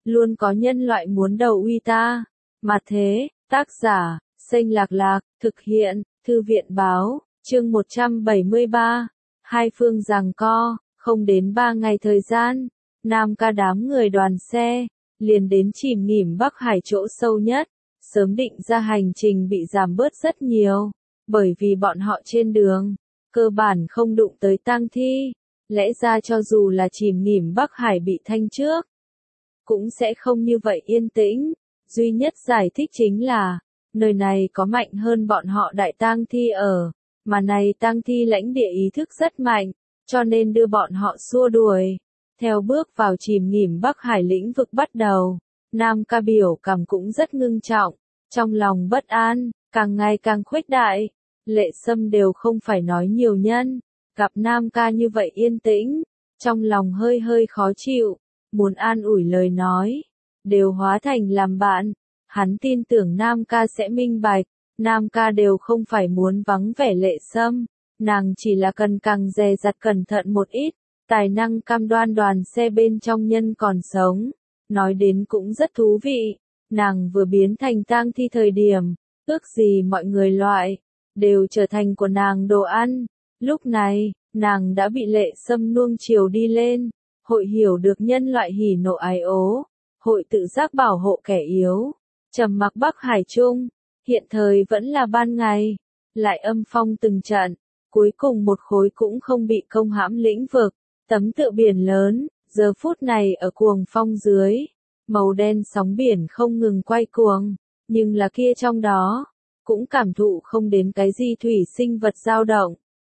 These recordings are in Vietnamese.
luôn có nhân loại muốn đầu uy ta. Mà thế, tác giả, Xanh Lạc Lạc, thực hiện, Thư viện Báo, chương 173, hai phương giằng co, không đến 3 ngày thời gian, Nam Ca đám người đoàn xe, liền đến Chìm Nghỉm Bắc Hải chỗ sâu nhất, sớm định ra hành trình bị giảm bớt rất nhiều, bởi vì bọn họ trên đường, cơ bản không đụng tới tang thi, lẽ ra cho dù là Chìm Nghỉm Bắc Hải bị thanh trước, cũng sẽ không như vậy yên tĩnh, duy nhất giải thích chính là, nơi này có mạnh hơn bọn họ đại tang thi ở, mà này tang thi lãnh địa ý thức rất mạnh, cho nên đưa bọn họ xua đuổi. Theo bước vào Chìm Nghỉm Bắc Hải lĩnh vực bắt đầu, Nam Ca biểu cảm cũng rất ngưng trọng, trong lòng bất an, càng ngày càng khuếch đại, Lệ Sâm đều không phải nói nhiều nhân, gặp Nam Ca như vậy yên tĩnh, trong lòng hơi hơi khó chịu, muốn an ủi lời nói, đều hóa thành làm bạn, hắn tin tưởng Nam Ca sẽ minh bạch, Nam Ca đều không phải muốn vắng vẻ Lệ Sâm, nàng chỉ là cần càng dè dặt cẩn thận một ít, tài năng cam đoan đoàn xe bên trong nhân còn sống, nói đến cũng rất thú vị, nàng vừa biến thành tang thi thời điểm, ước gì mọi người loại, đều trở thành của nàng đồ ăn, lúc này, nàng đã bị Lệ Sâm nuông chiều đi lên, hội hiểu được nhân loại hỉ nộ ái ố, hội tự giác bảo hộ kẻ yếu, trầm mặc Bắc Hải Trung, hiện thời vẫn là ban ngày, lại âm phong từng trận, cuối cùng một khối cũng không bị công hãm lĩnh vực, tấm tựa biển lớn, giờ phút này ở cuồng phong dưới, màu đen sóng biển không ngừng quay cuồng, nhưng là kia trong đó, cũng cảm thụ không đến cái gì thủy sinh vật dao động.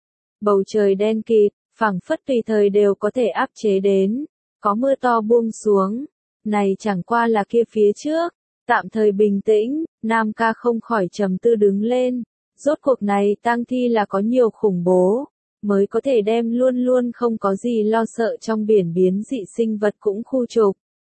Bầu trời đen kịt, phảng phất tùy thời đều có thể áp chế đến, có mưa to buông xuống, này chẳng qua là kia phía trước, tạm thời bình tĩnh, Nam Ca không khỏi trầm tư đứng lên, rốt cuộc này tang thi là có nhiều khủng bố, mới có thể đem luôn luôn không có gì lo sợ trong biển biến dị sinh vật cũng khu trục.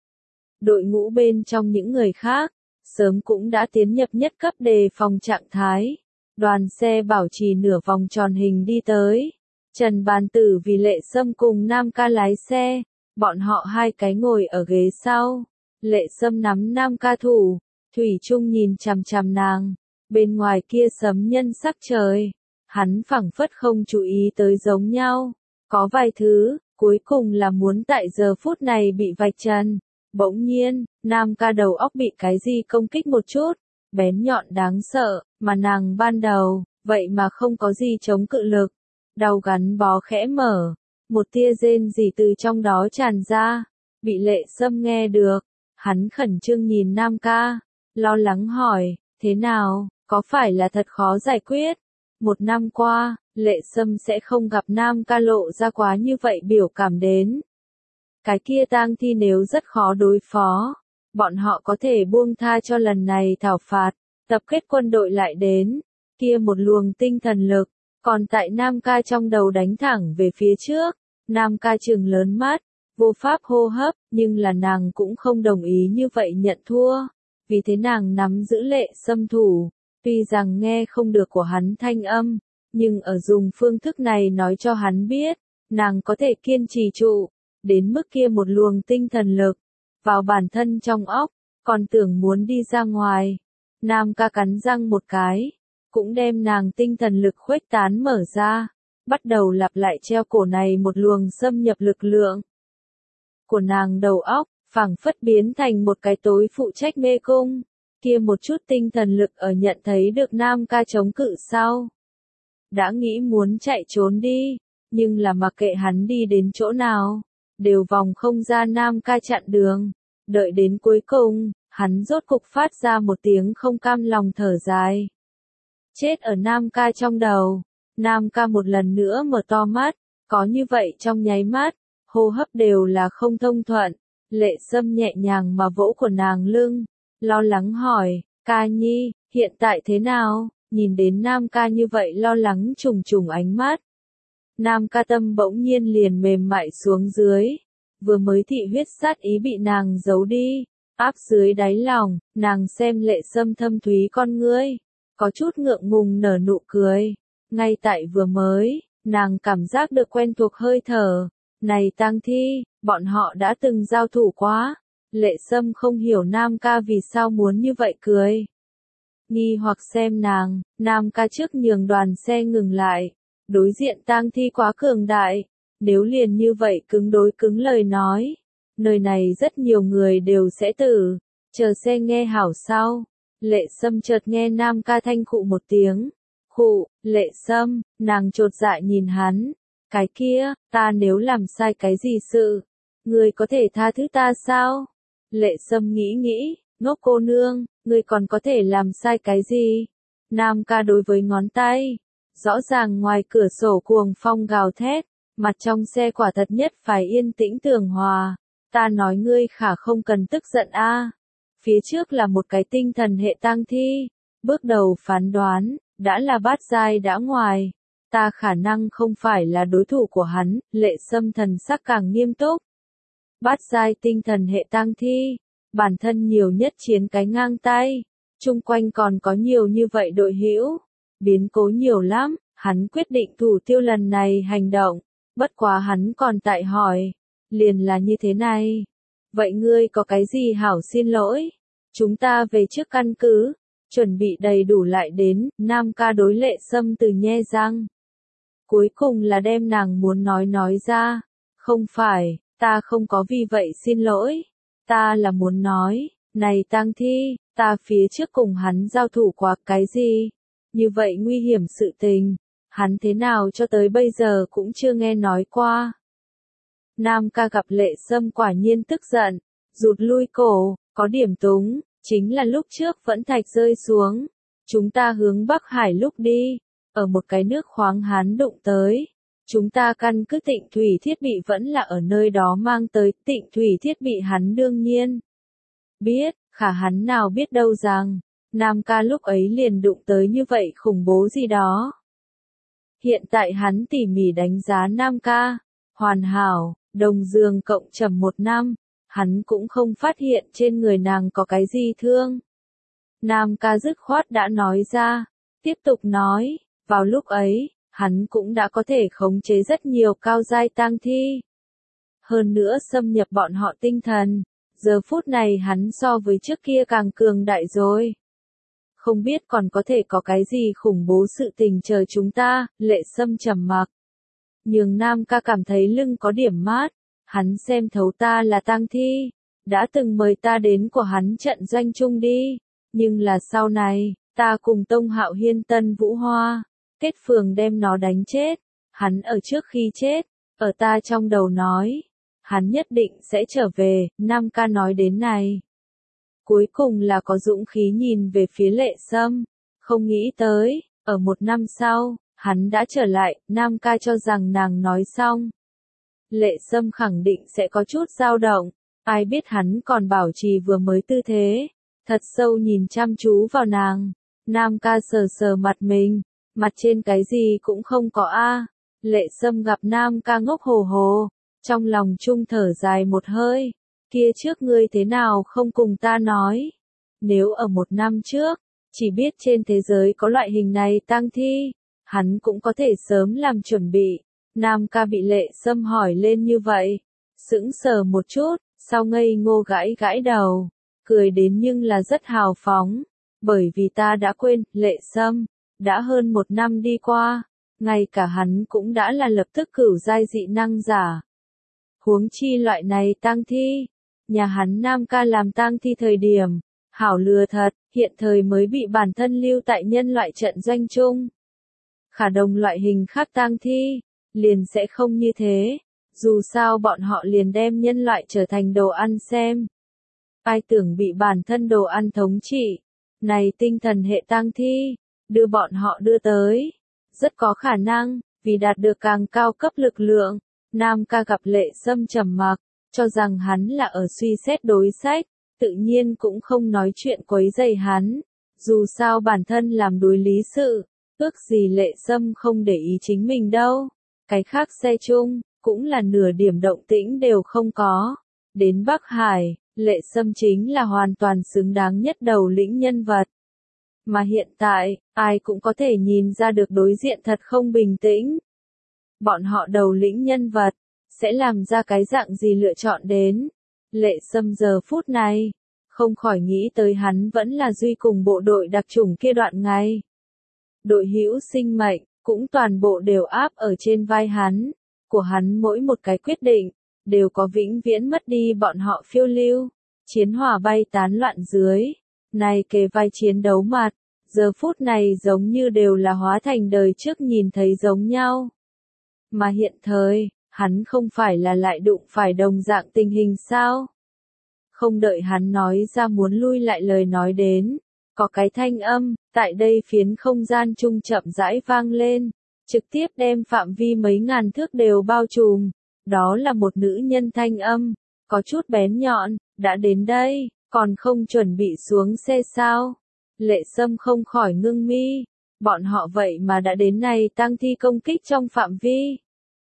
Đội ngũ bên trong những người khác, sớm cũng đã tiến nhập nhất cấp đề phòng trạng thái, đoàn xe bảo trì nửa vòng tròn hình đi tới. Trần Bàn Tử vì Lệ Sâm cùng Nam Ca lái xe, bọn họ hai cái ngồi ở ghế sau, Lệ Sâm nắm Nam Ca thủ, thủy chung nhìn chằm chằm nàng, bên ngoài kia sấm nhân sắc trời, hắn phảng phất không chú ý tới giống nhau, có vài thứ, cuối cùng là muốn tại giờ phút này bị vạch trần, bỗng nhiên, Nam Ca đầu óc bị cái gì công kích một chút, bén nhọn đáng sợ, mà nàng ban đầu, vậy mà không có gì chống cự lực. Đau gắn bó khẽ mở, một tia rên rỉ từ trong đó tràn ra, bị Lệ Sâm nghe được, hắn khẩn trương nhìn Nam Ca, lo lắng hỏi, thế nào, có phải là thật khó giải quyết? 1 năm qua, Lệ Sâm sẽ không gặp Nam Ca lộ ra quá như vậy biểu cảm đến. Cái kia tang thi nếu rất khó đối phó, bọn họ có thể buông tha cho lần này thảo phạt, tập kết quân đội lại đến, kia một luồng tinh thần lực. Còn tại Nam Ca trong đầu đánh thẳng về phía trước, Nam Ca trừng lớn mắt, vô pháp hô hấp, nhưng là nàng cũng không đồng ý như vậy nhận thua, vì thế nàng nắm giữ Lệ Sâm thủ, tuy rằng nghe không được của hắn thanh âm, nhưng ở dùng phương thức này nói cho hắn biết, nàng có thể kiên trì trụ, đến mức kia một luồng tinh thần lực, vào bản thân trong óc, còn tưởng muốn đi ra ngoài. Nam Ca cắn răng một cái, cũng đem nàng tinh thần lực khuếch tán mở ra, bắt đầu lặp lại treo cổ này một luồng xâm nhập lực lượng của nàng đầu óc, phảng phất biến thành một cái tối phụ trách mê cung, kia một chút tinh thần lực ở nhận thấy được Nam Ca chống cự sau. Đã nghĩ muốn chạy trốn đi, nhưng là mặc kệ hắn đi đến chỗ nào, đều vòng không ra Nam Ca chặn đường, đợi đến cuối cùng, hắn rốt cục phát ra một tiếng không cam lòng thở dài. Chết ở Nam Ca trong đầu, Nam Ca một lần nữa mở to mắt, có như vậy trong nháy mắt, hô hấp đều là không thông thuận, Lệ Sâm nhẹ nhàng mà vỗ của nàng lưng, lo lắng hỏi, Ca Nhi, hiện tại thế nào, nhìn đến Nam Ca như vậy lo lắng trùng trùng ánh mắt. Nam Ca tâm bỗng nhiên liền mềm mại xuống dưới, vừa mới thị huyết sát ý bị nàng giấu đi, áp dưới đáy lòng, nàng xem Lệ Sâm thâm thúy con ngươi. Có chút ngượng ngùng nở nụ cười, ngay tại vừa mới, nàng cảm giác được quen thuộc hơi thở, này tang thi, bọn họ đã từng giao thủ quá, Lệ Sâm không hiểu Nam ca vì sao muốn như vậy cười. Nghi hoặc xem nàng, Nam ca trước nhường đoàn xe ngừng lại. Đối diện tang thi quá cường đại. Nếu liền như vậy cứng đối cứng lời nói. Nơi này rất nhiều người đều sẽ tử. Chờ xe nghe hảo sau. Lệ Sâm chợt nghe Nam ca thanh khụ một tiếng. Khụ, Lệ Sâm, nàng chột dạ nhìn hắn. Cái kia, ta nếu làm sai cái gì sự? Ngươi có thể tha thứ ta sao? Lệ Sâm nghĩ, ngốc cô nương, ngươi còn có thể làm sai cái gì? Nam ca đối với ngón tay. Rõ ràng ngoài cửa sổ cuồng phong gào thét, mặt trong xe quả thật nhất phải yên tĩnh tường hòa. Ta nói ngươi khả không cần tức giận a. Phía trước là một cái tinh thần hệ tang thi. Bước đầu phán đoán, đã là bát giai đã ngoài. Ta khả năng không phải là đối thủ của hắn, Lệ Sâm thần sắc càng nghiêm túc. Bát giai tinh thần hệ tang thi, bản thân nhiều nhất chiến cái ngang tay, chung quanh còn có nhiều như vậy đội hữu, biến cố nhiều lắm, hắn quyết định thủ tiêu lần này hành động, bất quá hắn còn tại hỏi, liền là như thế này. Vậy ngươi có cái gì hảo xin lỗi? Chúng ta về trước căn cứ, chuẩn bị đầy đủ lại đến, Nam ca đối Lệ Sâm từ nhe răng. Cuối cùng là đem nàng muốn nói ra, không phải, ta không có vì vậy xin lỗi, ta là muốn nói, này tang thi, ta phía trước cùng hắn giao thủ quá cái gì, như vậy nguy hiểm sự tình, hắn thế nào cho tới bây giờ cũng chưa nghe nói qua. Nam ca gặp Lệ Sâm quả nhiên tức giận, rụt lui cổ, có điểm túng, chính là lúc trước vẫn thạch rơi xuống, chúng ta hướng Bắc Hải lúc đi. Ở một cái nước khoáng hắn đụng tới. Chúng ta căn cứ Tịnh thủy thiết bị vẫn là ở nơi đó mang tới, Tịnh thủy thiết bị hắn đương nhiên biết, khả hắn nào biết đâu rằng, Nam ca lúc ấy liền đụng tới như vậy khủng bố gì đó. Hiện tại hắn tỉ mỉ đánh giá Nam ca, hoàn hảo, đồng giường cộng trầm 1 năm, hắn cũng không phát hiện trên người nàng có cái gì thương. Nam ca dứt khoát đã nói ra, tiếp tục nói. Vào lúc ấy, hắn cũng đã có thể khống chế rất nhiều cao giai tang thi. Hơn nữa xâm nhập bọn họ tinh thần, giờ phút này hắn so với trước kia càng cường đại rồi. Không biết còn có thể có cái gì khủng bố sự tình chờ chúng ta, Lệ Sâm trầm mặc. Nhưng Nam ca cảm thấy lưng có điểm mát, hắn xem thấu ta là tang thi, đã từng mời ta đến của hắn trận doanh chung đi, nhưng là sau này, ta cùng Tông Hạo Hiên Tân Vũ Hoa. Kết phường đem nó đánh chết, hắn ở trước khi chết, ở ta trong đầu nói, hắn nhất định sẽ trở về, Nam ca nói đến này. Cuối cùng là có dũng khí nhìn về phía Lệ Sâm, không nghĩ tới, ở 1 năm sau, hắn đã trở lại, Nam ca cho rằng nàng nói xong. Lệ Sâm khẳng định sẽ có chút dao động, ai biết hắn còn bảo trì vừa mới tư thế, thật sâu nhìn chăm chú vào nàng, Nam ca sờ sờ mặt mình. Mặt trên cái gì cũng không có a. Lệ Sâm gặp Nam ca ngốc hồ hồ, trong lòng chung thở dài một hơi, kia trước ngươi thế nào không cùng ta nói. Nếu ở 1 năm trước, chỉ biết trên thế giới có loại hình này tang thi, hắn cũng có thể sớm làm chuẩn bị. Nam ca bị Lệ Sâm hỏi lên như vậy, sững sờ một chút, sau ngây ngô gãi đầu, cười đến nhưng là rất hào phóng, bởi vì ta đã quên, Lệ Sâm. Đã hơn 1 năm đi qua, ngay cả hắn cũng đã là lập tức cửu giai dị năng giả. Huống chi loại này tang thi, nhà hắn Nam ca làm tang thi thời điểm, hảo lừa thật, hiện thời mới bị bản thân lưu tại nhân loại trận doanh chung. Khả đồng loại hình khác tang thi, liền sẽ không như thế, dù sao bọn họ liền đem nhân loại trở thành đồ ăn xem. Ai tưởng bị bản thân đồ ăn thống trị, này tinh thần hệ tang thi. Đưa bọn họ đưa tới, rất có khả năng, vì đạt được càng cao cấp lực lượng, Nam ca gặp Lệ Sâm trầm mặc, cho rằng hắn là ở suy xét đối sách, tự nhiên cũng không nói chuyện quấy rầy hắn, dù sao bản thân làm đối lý sự, ước gì Lệ Sâm không để ý chính mình đâu, cái khác xe chung, cũng là nửa điểm động tĩnh đều không có, đến Bắc Hải, Lệ Sâm chính là hoàn toàn xứng đáng nhất đầu lĩnh nhân vật. Mà hiện tại, ai cũng có thể nhìn ra được đối diện thật không bình tĩnh. Bọn họ đầu lĩnh nhân vật, sẽ làm ra cái dạng gì lựa chọn đến. Lệ Sâm giờ phút này, không khỏi nghĩ tới hắn vẫn là duy cùng bộ đội đặc chủng kia đoạn ngày. Đội hữu sinh mệnh, cũng toàn bộ đều áp ở trên vai hắn, của hắn mỗi một cái quyết định, đều có vĩnh viễn mất đi bọn họ phiêu lưu, chiến hỏa bay tán loạn dưới, này kề vai chiến đấu mặt, giờ phút này giống như đều là hóa thành đời trước nhìn thấy giống nhau. Mà hiện thời, hắn không phải là lại đụng phải đồng dạng tình hình sao? Không đợi hắn nói ra muốn lui lại lời nói đến, có cái thanh âm, tại đây phiến không gian trung chậm rãi vang lên, trực tiếp đem phạm vi mấy ngàn thước đều bao trùm, đó là một nữ nhân thanh âm, có chút bén nhọn, đã đến đây, còn không chuẩn bị xuống xe sao? Lệ Sâm không khỏi ngưng mi, bọn họ vậy mà đã đến này tang thi công kích trong phạm vi.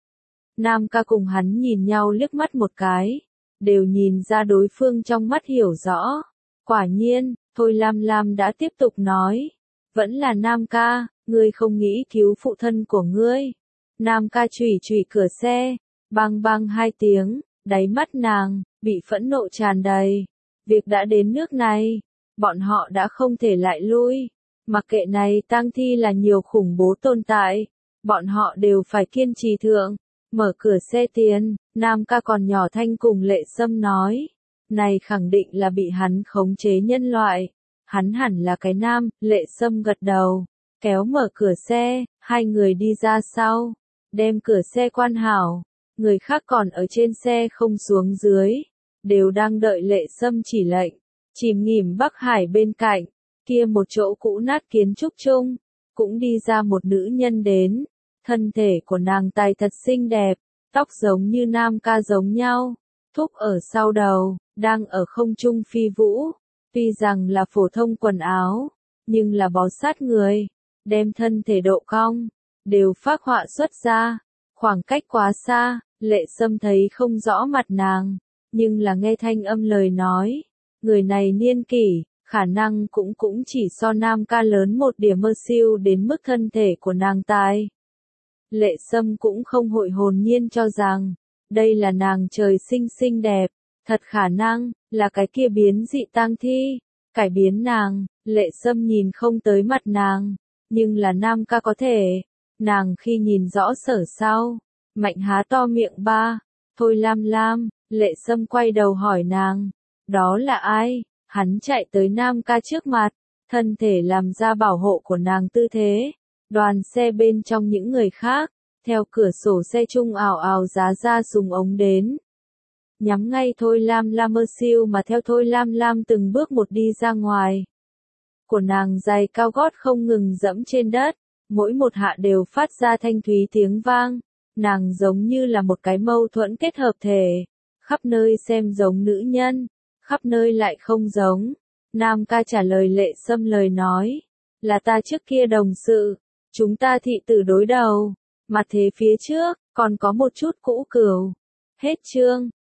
Nam ca cùng hắn nhìn nhau liếc mắt một cái, đều nhìn ra đối phương trong mắt hiểu rõ. Quả nhiên, Thôi Lam Lam đã tiếp tục nói, vẫn là Nam ca, ngươi không nghĩ cứu phụ thân của ngươi. Nam ca chủy chủy cửa xe, bang bang hai tiếng, đáy mắt nàng, bị phẫn nộ tràn đầy. Việc đã đến nước này, bọn họ đã không thể lại lui. Mặc kệ này tang thi là nhiều khủng bố tồn tại, bọn họ đều phải kiên trì thượng. Mở cửa xe tiến, Nam ca còn nhỏ thanh cùng Lệ Sâm nói. Này khẳng định là bị hắn khống chế nhân loại. Hắn hẳn là cái nam, Lệ Sâm gật đầu. Kéo mở cửa xe, hai người đi ra sau. Đem cửa xe quan hảo. Người khác còn ở trên xe không xuống dưới. Đều đang đợi Lệ Sâm chỉ lệnh. Chìm nghỉm Bắc Hải bên cạnh. Kia một chỗ cũ nát kiến trúc chung. Cũng đi ra một nữ nhân đến. Thân thể của nàng tài thật xinh đẹp, tóc giống như Nam ca giống nhau, thúc ở sau đầu, đang ở không trung phi vũ. Tuy rằng là phổ thông quần áo, nhưng là bó sát người, đem thân thể độ cong, đều phác họa xuất ra. Khoảng cách quá xa, Lệ Sâm thấy không rõ mặt nàng, nhưng là nghe thanh âm lời nói. Người này niên kỷ, khả năng cũng chỉ so Nam ca lớn một điểm mơ siêu đến mức thân thể của nàng tài. Lệ Sâm cũng không hội hồn nhiên cho rằng, đây là nàng trời sinh xinh đẹp, thật khả năng, là cái kia biến dị tang thi, cải biến nàng. Lệ Sâm nhìn không tới mặt nàng, nhưng là Nam ca có thể, nàng khi nhìn rõ sở sau, mạnh há to miệng ba, Thôi Lam Lam. Lệ Sâm quay đầu hỏi nàng, đó là ai? Hắn chạy tới Nam ca trước mặt, thân thể làm ra bảo hộ của nàng tư thế. Đoàn xe bên trong những người khác, theo cửa sổ xe chung ào ào giá ra súng ống đến. Nhắm ngay Thôi Lam Lam mơ siêu mà theo Thôi Lam Lam từng bước một đi ra ngoài. Của nàng giày cao gót không ngừng dẫm trên đất, mỗi một hạ đều phát ra thanh thúy tiếng vang. Nàng giống như là một cái mâu thuẫn kết hợp thể, khắp nơi xem giống nữ nhân, khắp nơi lại không giống. Nam ca trả lời Lệ Sâm lời nói, là ta trước kia đồng sự. Chúng ta thị tử đối đầu, mặt thế phía trước, còn có một chút cũ cừu. Hết chương.